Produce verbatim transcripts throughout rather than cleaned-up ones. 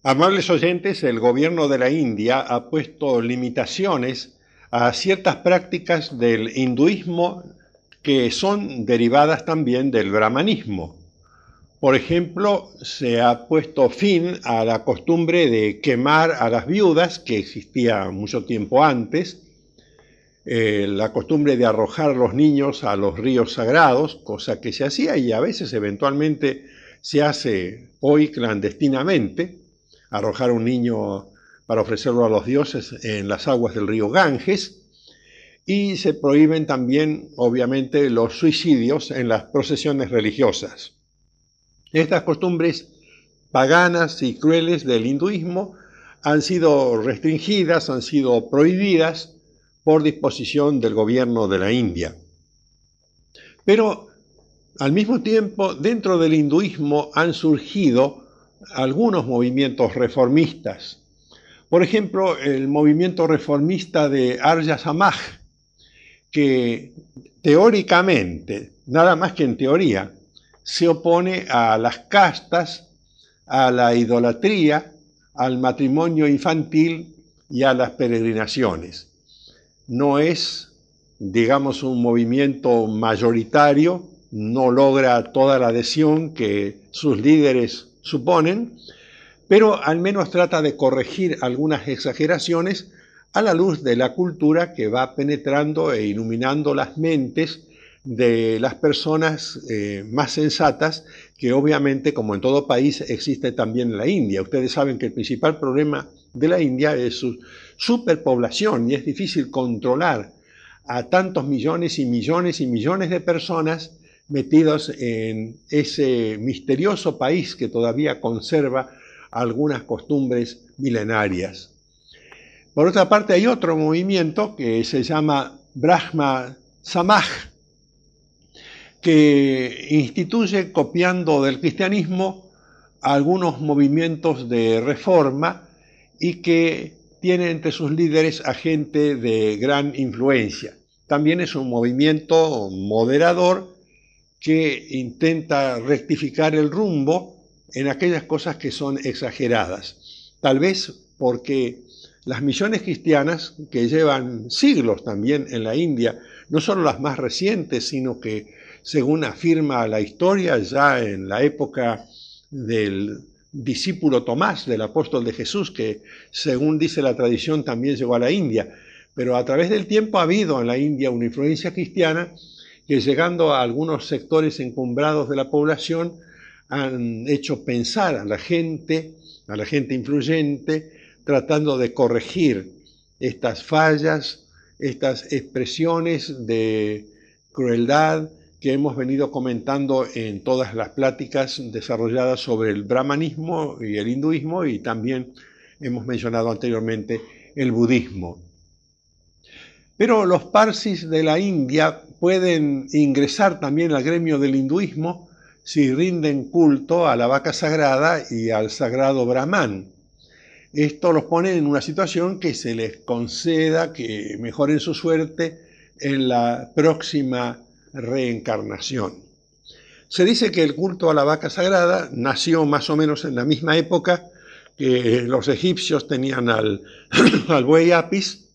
Amables oyentes, el gobierno de la India ha puesto limitaciones a ciertas prácticas del hinduismo que son derivadas también del brahmanismo. Por ejemplo, se ha puesto fin a la costumbre de quemar a las viudas, que existía mucho tiempo antes, eh, la costumbre de arrojar a los niños a los ríos sagrados, cosa que se hacía y a veces eventualmente se hace hoy clandestinamente, arrojar a un niño para ofrecerlo a los dioses en las aguas del río Ganges, y se prohíben también, obviamente, los suicidios en las procesiones religiosas. Estas costumbres paganas y crueles del hinduismo han sido restringidas, han sido prohibidas por disposición del gobierno de la India. Pero, al mismo tiempo, dentro del hinduismo han surgido algunos movimientos reformistas. Por ejemplo, el movimiento reformista de Arya Samaj, que teóricamente, nada más que en teoría, se opone a las castas, a la idolatría, al matrimonio infantil y a las peregrinaciones. No es, digamos, un movimiento mayoritario, no logra toda la adhesión que sus líderes suponen, pero al menos trata de corregir algunas exageraciones a la luz de la cultura que va penetrando e iluminando las mentes de las personas eh, más sensatas, que obviamente, como en todo país, existe también en la India. Ustedes saben que el principal problema de la India es su superpoblación y es difícil controlar a tantos millones y millones y millones de personas metidos en ese misterioso país que todavía conserva algunas costumbres milenarias. Por otra parte, hay otro movimiento que se llama Brahma Samaj, que instituye, copiando del cristianismo, algunos movimientos de reforma y que tiene entre sus líderes a gente de gran influencia. También es un movimiento moderador que intenta rectificar el rumbo en aquellas cosas que son exageradas. Tal vez porque las misiones cristianas, que llevan siglos también en la India, no son las más recientes, sino que, según afirma la historia, ya en la época del discípulo Tomás, del apóstol de Jesús, que según dice la tradición también llegó a la India, pero a través del tiempo ha habido en la India una influencia cristiana que, llegando a algunos sectores encumbrados de la población, han hecho pensar a la gente, a la gente influyente, tratando de corregir estas fallas, estas expresiones de crueldad que hemos venido comentando en todas las pláticas desarrolladas sobre el brahmanismo y el hinduismo, y también hemos mencionado anteriormente el budismo. Pero los parsis de la India pueden ingresar también al gremio del hinduismo si rinden culto a la vaca sagrada y al sagrado Brahman. Esto los pone en una situación que se les conceda que mejoren su suerte en la próxima reencarnación. Se dice que el culto a la vaca sagrada nació más o menos en la misma época que los egipcios tenían al, al buey Apis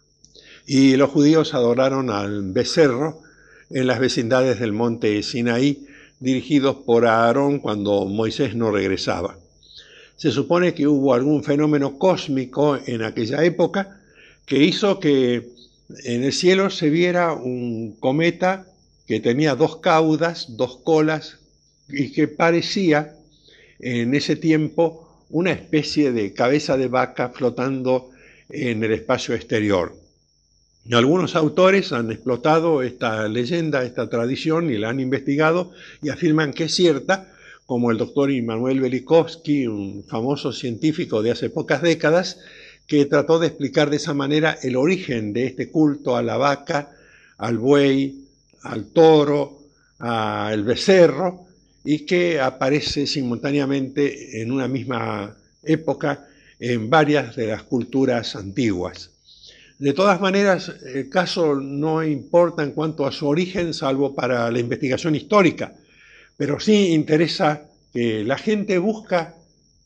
y los judíos adoraron al becerro en las vecindades del monte Sinaí, dirigidos por Aarón cuando Moisés no regresaba. Se supone que hubo algún fenómeno cósmico en aquella época que hizo que en el cielo se viera un cometa que tenía dos caudas, dos colas, y que parecía en ese tiempo una especie de cabeza de vaca flotando en el espacio exterior. Algunos autores han explotado esta leyenda, esta tradición, y la han investigado y afirman que es cierta, como el doctor Immanuel Velikovsky, un famoso científico de hace pocas décadas, que trató de explicar de esa manera el origen de este culto a la vaca, al buey, al toro, al becerro, y que aparece simultáneamente en una misma época en varias de las culturas antiguas. De todas maneras, el caso no importa en cuanto a su origen, salvo para la investigación histórica, pero sí interesa que la gente busca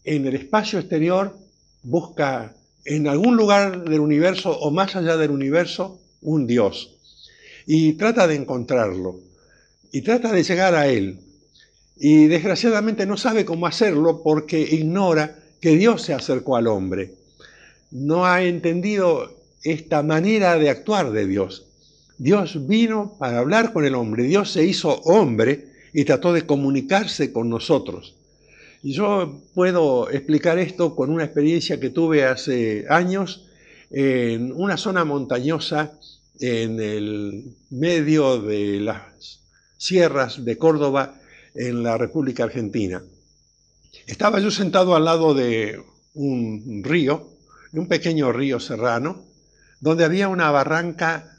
en el espacio exterior busca en algún lugar del universo o más allá del universo un Dios y trata de encontrarlo y trata de llegar a Él. Y desgraciadamente no sabe cómo hacerlo porque ignora que Dios se acercó al hombre. No ha entendido esta manera de actuar de Dios. Dios vino para hablar con el hombre. Dios se hizo hombre y trató de comunicarse con nosotros. Y yo puedo explicar esto con una experiencia que tuve hace años en una zona montañosa en el medio de las sierras de Córdoba, en la República Argentina. Estaba yo sentado al lado de un río, de un pequeño río serrano, donde había una barranca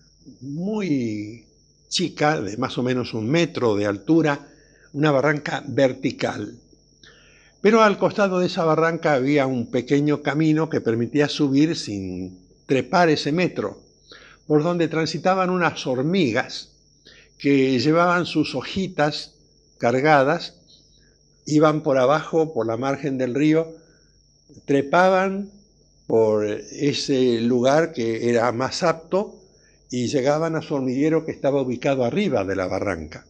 muy chica, de más o menos un metro de altura, una barranca vertical. Pero al costado de esa barranca había un pequeño camino que permitía subir sin trepar ese metro, por donde transitaban unas hormigas que llevaban sus hojitas cargadas, iban por abajo, por la margen del río, trepaban por ese lugar que era más apto y llegaban a su hormiguero que estaba ubicado arriba de la barranca.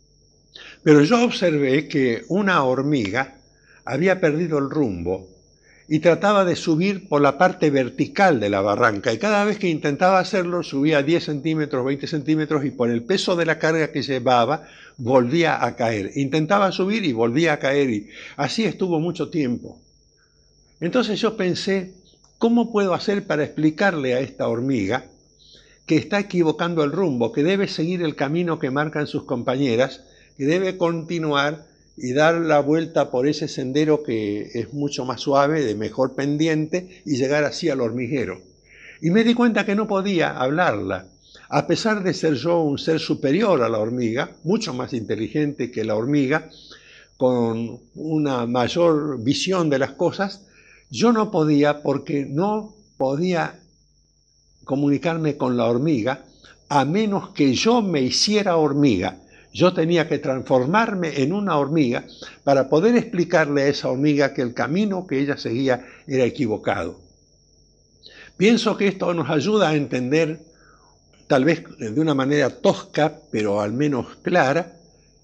Pero yo observé que una hormiga había perdido el rumbo y trataba de subir por la parte vertical de la barranca, y cada vez que intentaba hacerlo subía diez centímetros, veinte centímetros, y por el peso de la carga que llevaba volvía a caer. Intentaba subir y volvía a caer, y así estuvo mucho tiempo. Entonces yo pensé, ¿cómo puedo hacer para explicarle a esta hormiga que está equivocando el rumbo, que debe seguir el camino que marcan sus compañeras, que debe continuar y dar la vuelta por ese sendero que es mucho más suave, de mejor pendiente, y llegar así al hormiguero? Y me di cuenta que no podía hablarla, a pesar de ser yo un ser superior a la hormiga, mucho más inteligente que la hormiga, con una mayor visión de las cosas. Yo no podía, porque no podía comunicarme con la hormiga a menos que yo me hiciera hormiga. Yo tenía que transformarme en una hormiga para poder explicarle a esa hormiga que el camino que ella seguía era equivocado. Pienso que esto nos ayuda a entender, tal vez de una manera tosca, pero al menos clara,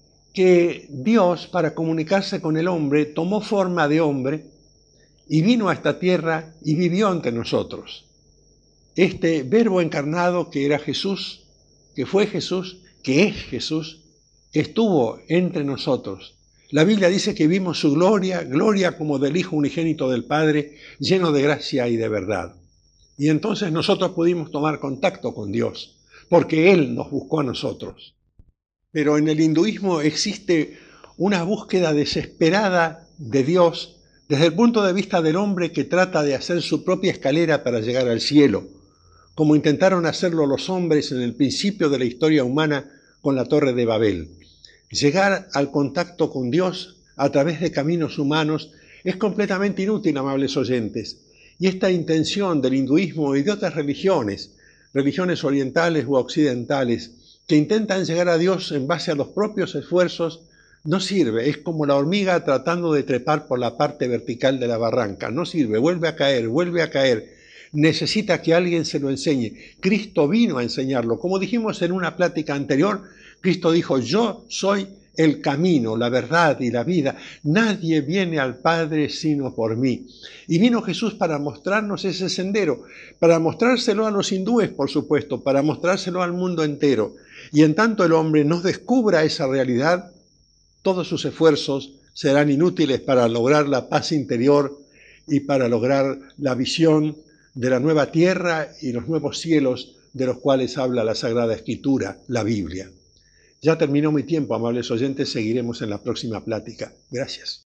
que Dios, para comunicarse con el hombre, tomó forma de hombre y vino a esta tierra y vivió entre nosotros. Este verbo encarnado que era Jesús, que fue Jesús, que es Jesús, estuvo entre nosotros. La Biblia dice que vimos su gloria, gloria como del Hijo unigénito del Padre, lleno de gracia y de verdad. Y entonces nosotros pudimos tomar contacto con Dios, porque Él nos buscó a nosotros. Pero en el hinduismo existe una búsqueda desesperada de Dios desde el punto de vista del hombre que trata de hacer su propia escalera para llegar al cielo, como intentaron hacerlo los hombres en el principio de la historia humana con la Torre de Babel. Llegar al contacto con Dios a través de caminos humanos es completamente inútil, amables oyentes. Y esta intención del hinduismo y de otras religiones, religiones orientales u occidentales, que intentan llegar a Dios en base a los propios esfuerzos, no sirve. Es como la hormiga tratando de trepar por la parte vertical de la barranca. No sirve, vuelve a caer, vuelve a caer. Necesita que alguien se lo enseñe. Cristo vino a enseñarlo. Como dijimos en una plática anterior, Cristo dijo: yo soy el camino, la verdad y la vida. Nadie viene al Padre sino por mí. Y vino Jesús para mostrarnos ese sendero, para mostrárselo a los hindúes, por supuesto, para mostrárselo al mundo entero. Y en tanto el hombre no descubra esa realidad, todos sus esfuerzos serán inútiles para lograr la paz interior y para lograr la visión de la nueva tierra y los nuevos cielos de los cuales habla la Sagrada Escritura, la Biblia. Ya terminó mi tiempo, amables oyentes, seguiremos en la próxima plática. Gracias.